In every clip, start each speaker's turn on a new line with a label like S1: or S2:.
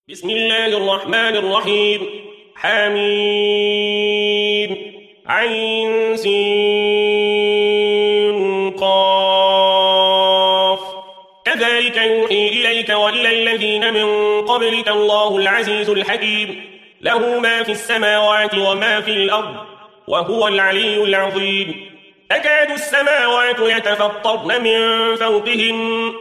S1: بسم الله الرحمن الرحيم. حميم عين سين قاف. كذلك يوحي إليك وإلى الذين من قبلك الله العزيز الحكيم، له ما في السماوات وما في الأرض وهو العلي العظيم. تكاد السماوات يتفطرن من فوقهن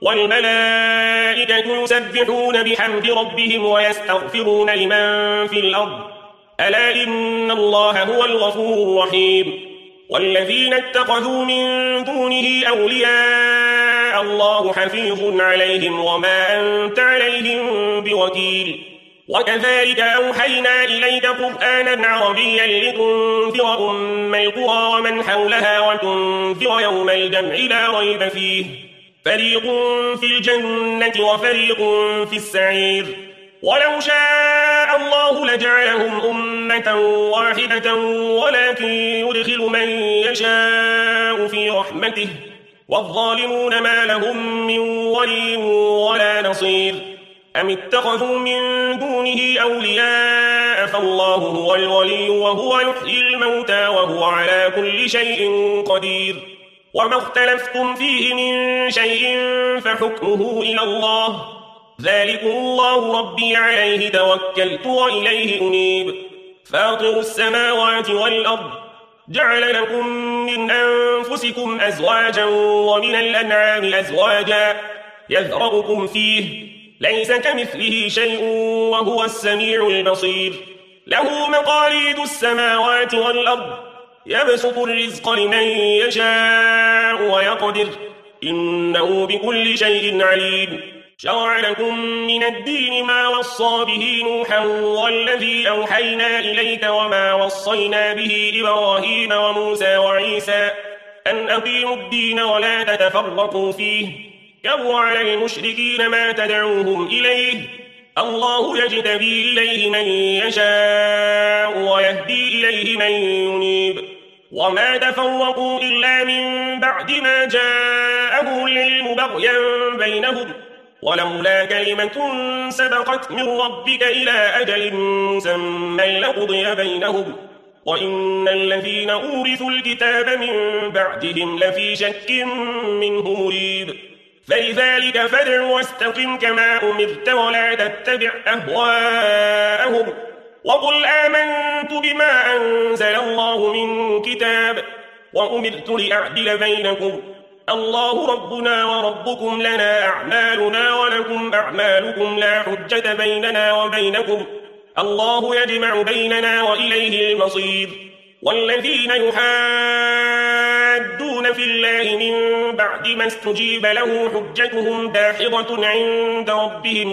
S1: والملائكة يسبحون بحمد ربهم ويستغفرون لمن في الأرض، ألا إن الله هو الغفور الرحيم. والذين اتخذوا من دونه أولياء الله حفيظ عليهم وما أنت عليهم بوكيل. وكذلك أوحينا إليك قرآنا عربيا لتنذر أم القرى ومن حولها وتنذر يوم الجمع لا ريب فيه، فريق في الجنة وفريق في السعير. ولو شاء الله لجعلهم أمة واحدة ولكن يدخل من يشاء في رحمته، والظالمون ما لهم من ولي ولا نصير. أم اتخذوا من دونه أولياء فالله هو الولي وهو يحيي الموتى وهو على كل شيء قدير. وما اختلفتم فيه من شيء فحكمه إلى الله، ذلكم الله ربي عليه توكلت وإليه أنيب. فاطر السماوات والأرض، جعل لكم من أنفسكم أزواجا ومن الأنعام أزواجا يذرأكم فيه، ليس كمثله شيء وهو السميع البصير. له مقاليد السماوات والأرض، يبسط الرزق لمن يشاء ويقدر، إنه بكل شيء عليم. شرع لكم من الدين ما وصى به نوحا والذي أوحينا إليك وما وصينا به إبراهيم وموسى وعيسى، أن أقيموا الدين ولا تتفرقوا فيه، كبر على المشركين ما تدعوهم إليه، الله يجتبي إليه من يشاء ويهدي إليه من ينيب. وما تفرقوا إلا من بعد ما جاءهم العلم بغيا بينهم، ولولا كلمة سبقت من ربك إلى أجل مسمى لقضي بينهم، وإن الذين أورثوا الكتاب من بعدهم لفي شك منه مريب. فلذلك فادع واستقم كما أمرت ولا تتبع أهواءهم، وقل آمنت بما أنزل الله من كتاب وأمرت لأعدل بينكم، الله ربنا وربكم لنا أعمالنا ولكم أعمالكم لا حجة بيننا وبينكم، الله يجمع بيننا وإليه المصير. والذين يحادون في الله من بعد ما استجيب له حجتهم داحضة عند ربهم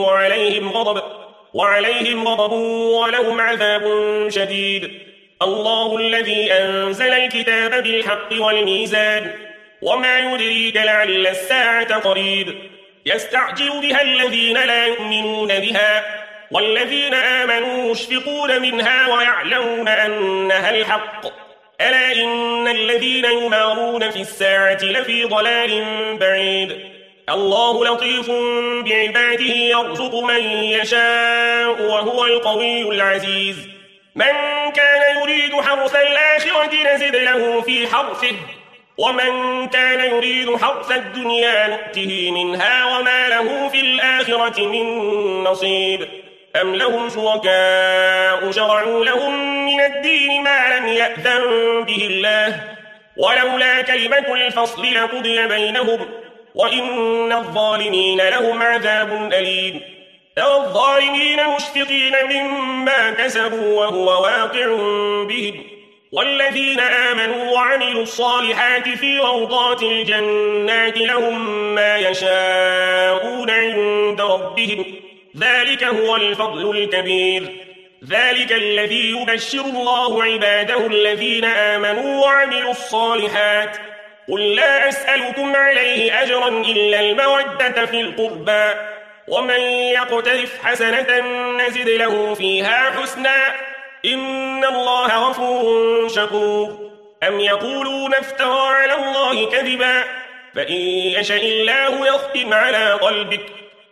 S1: وعليهم غضب ولهم عذاب شديد. الله الذي أنزل الكتاب بالحق والميزان، وما يدريك لعل الساعة قريب. يستعجل بها الذين لا يؤمنون بها، والذين آمنوا مشفقون منها ويعلمون أنها الحق، ألا إن الذين يمارون في الساعة لفي ضلال بعيد. الله لطيف بعباده يرزق من يشاء وهو القوي العزيز. من كان يريد حرث الآخرة نزد له في حرثه، ومن كان يريد حرث الدنيا نؤته منها وما له في الآخرة من نصيب. أم لهم شركاء شرعوا لهم من الدين ما لم يأذن به الله، ولولا كلمة الفصل لقضي بينهم، وإن الظالمين لهم عذاب أليم. ترى الظالمين مشفقين مما كسبوا وهو واقع بهم، والذين آمنوا وعملوا الصالحات في روضات الجنات لهم ما يشاءون عند ربهم، ذلك هو الفضل الكبير. ذلك الذي يبشر الله عباده الذين آمنوا وعملوا الصالحات. قل لا أسألكم عليه أجرا إلا المودة في القربى، ومن يقترف حسنة نزد له فيها حسنا، إن الله غفور شكور. أم يقولون افترى على الله كذبا، فإن يشاء الله يختم على قلبك،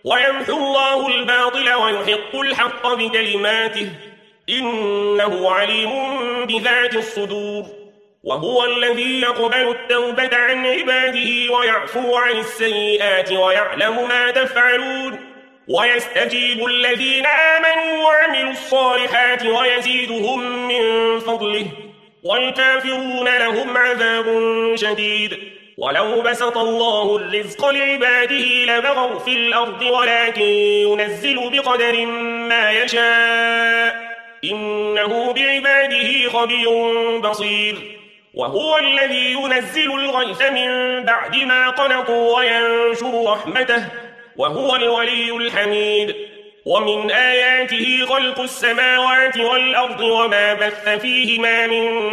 S1: ويمحو الله الباطل ويحق الحق بكلماته إنه عليم بذات الصدور وهو الذي يقبل التوبة عن عباده ويعفو عن السيئات ويعلم ما تفعلون ويستجيب الذين آمنوا وعملوا الصالحات ويزيدهم من فضله والكافرون لهم عذاب شديد ولو بسط الله الرزق لعباده لبغوا في الأرض ولكن ينزل بقدر ما يشاء إنه بعباده خبير بصير وهو الذي ينزل الغيث من بعد ما قنطوا وينشر رحمته وهو الولي الحميد ومن آياته خلق السماوات والأرض وما بث فيهما من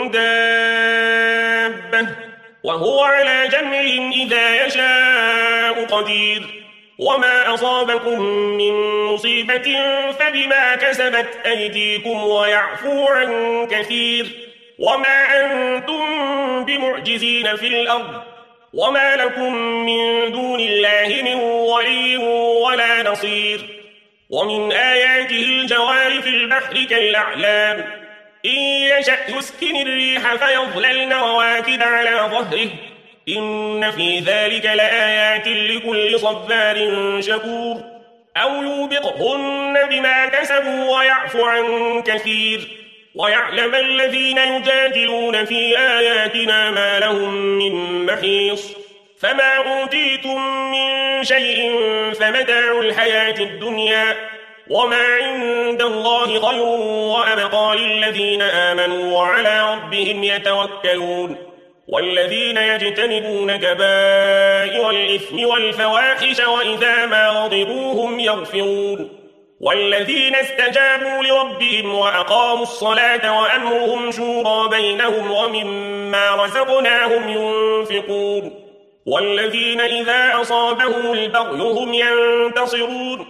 S1: دابة وهو على جمعهم إذا يشاء قدير وما أصابكم من مصيبة فبما كسبت أيديكم ويعفو عن كثير وما أنتم بمعجزين في الأرض وما لكم من دون الله من ولي ولا نصير ومن آياته الجوار في البحر كالأعلام إن يشأ يسكن الريح فيظللن رواكد على ظهره إن في ذلك لآيات لكل صبار شكور أو يوبقهن بما كسبوا ويعفو عن كثير ويعلم الذين يجادلون في آياتنا ما لهم من محيص فما أوتيتم من شيء فمتاع الحياة الدنيا وما عند الله خير وأبقى للذين آمنوا وعلى ربهم يتوكلون والذين يجتنبون كبائر الإثم والفواحش وإذا ما غضبوا هم يغفرون والذين استجابوا لربهم وأقاموا الصلاة وأمرهم شورى بينهم ومما رزقناهم ينفقون والذين إذا أصابهم البغي هم ينتصرون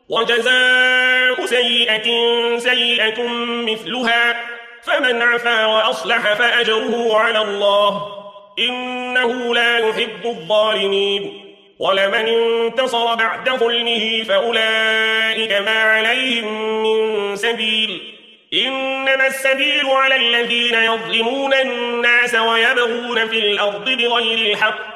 S1: وجزاء سيئة سيئة مثلها فمن عفا وأصلح فأجره على الله إنه لا يحب الظالمين ولمن انتصر بعد ظلمه فأولئك ما عليهم من سبيل إنما السبيل على الذين يظلمون الناس ويبغون في الأرض بغير الحق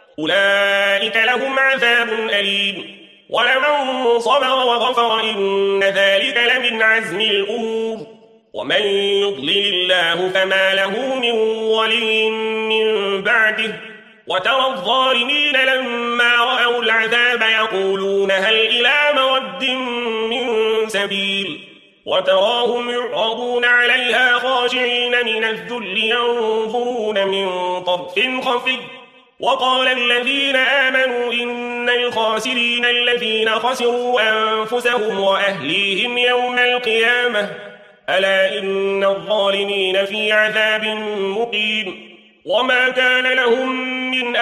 S1: أولئك لهم عذاب أليم ولمن صبر وغفر إن ذلك لمن عزم الأمور ومن يضلل الله فما له من ولي من بعده وترى الظالمين لما رأوا العذاب يقولون هل إلى مرد من سبيل وتراهم يعرضون عليها خاشعين من الذل ينظرون من طرف خفي وقال الذين آمنوا إن الخاسرين الذين خسروا أنفسهم وأهليهم يوم القيامة ألا إن الظالمين في عذاب مقيم وما كان لهم من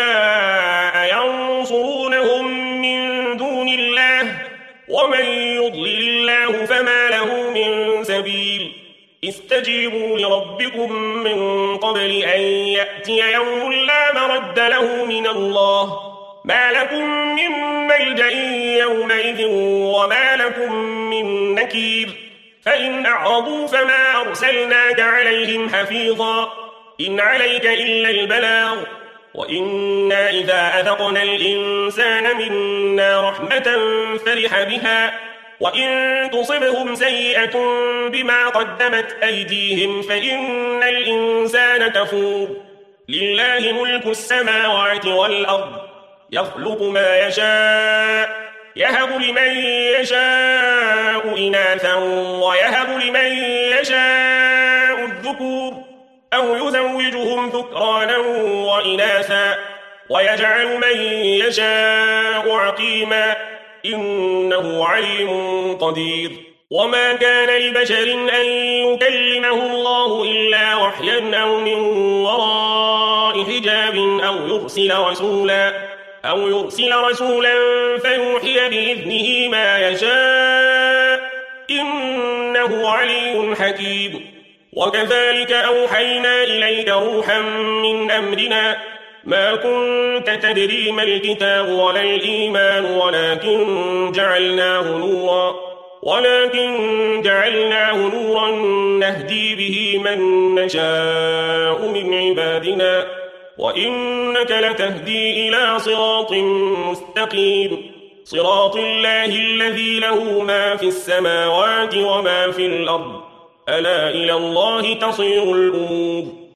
S1: أولياء ينصرونهم من دون الله ومن يضلل الله فما له من سبيل استجيبوا لربكم من قبل أن يأتي يوم لا مرد له من الله ما لكم من ملجأ يومئذ وما لكم من نكير فإن أعرضوا فما أرسلناك عليهم حفيظا إن عليك إلا البلاغ وإنا إذا أذقنا الإنسان منا رحمة فرح بها وإن تصبهم سيئة بما قدمت أيديهم فإن الإنسان كفور لله ملك السماوات والأرض يخلق ما يشاء يهب لمن يشاء إناثا ويهب لمن يشاء الذكور أو يزوجهم ذكرانا وإناثا ويجعل من يشاء عقيما إنه عليم قدير وما كان لبشر أن يكلمه الله إلا وحيا أو من وراء حجاب أو يرسل رسولا فيوحي بإذنه ما يشاء إنه علي حكيم وكذلك أوحينا إليك روحا من أمرنا ما كنت تدري ما الكتاب ولا الإيمان ولكن جعلناه نورا نهدي به من نشاء من عبادنا وإنك لتهدي إلى صراط مستقيم صراط الله الذي له ما في السماوات وما في الأرض ألا إلى الله تصير الأمور